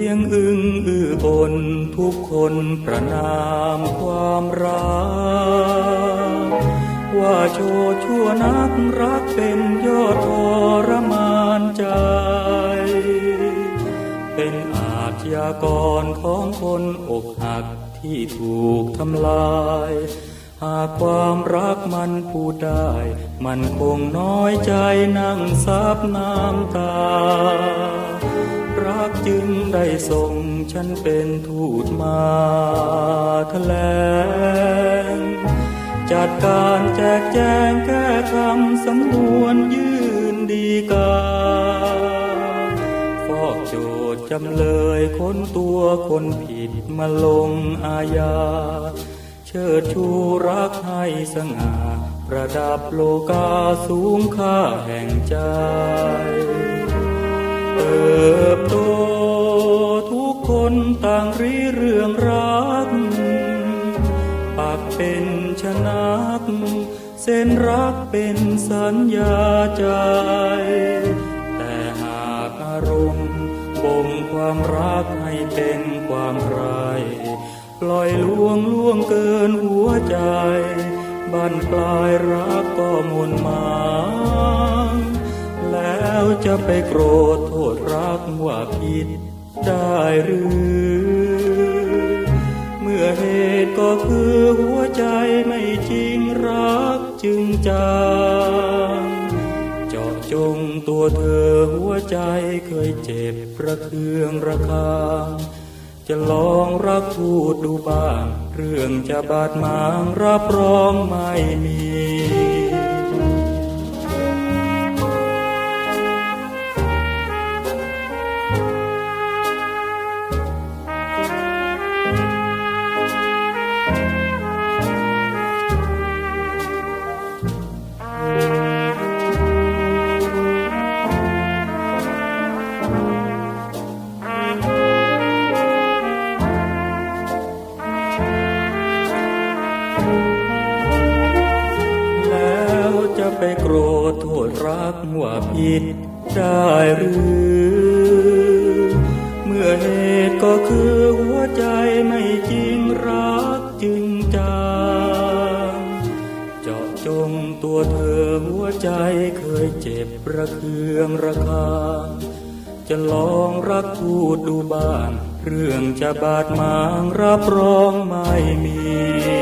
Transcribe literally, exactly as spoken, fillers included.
ยงอึงอืออนทุกคนประนามความรักว่าโชดชั่วนักรักเป็นยอดทรมานใจเป็นอาชญากรของคนอกหักที่ถูกทำลายหากความรักมันพูดได้มันคงน้อยใจนั่งซับน้ำตารักจึงได้ส่งฉันเป็นทูตมาแถลงจัดการแจกแจงแก้คำสำนวนยื่นดีกาฟอกโจทย์จำเลยค้นตัวคนผิดมาลงอาญาเชิดชูรักให้สง่าประดับโลกาสูงค่าแห่งใจเติบโตทุกคนต่างรีเรื่องรักปักเป็นชนักเส้นรักเป็นสัญญาใจแต่หากอารมณ์บ่มความรักให้เป็นความใคร่ปล่อยลวงล่วงเกินหัวใจบั้นปลายรักก็หม่นหมางแล้วจะไปโกรธโทษรักว่าผิดได้หรือเมื่อเหตุก็คือหัวใจไม่จริงรักจึงจางเจาะจงตัวเธอหัวใจเคยเจ็บระเคืองระคายจะลองรักพูดดูบ้างเรื่องจะบาดหมางรับรองไม่มีไปโกรธโทษรักว่าผิดได้หรือเมื่อเหตุก็คือหัวใจไม่จริงรักจึงจางเจาะจงตัวเธอหัวใจเคยเจ็บระเคืองระคายจะลองรักพูดดูบ้างเรื่องจะบาดหมางรับรองไม่มี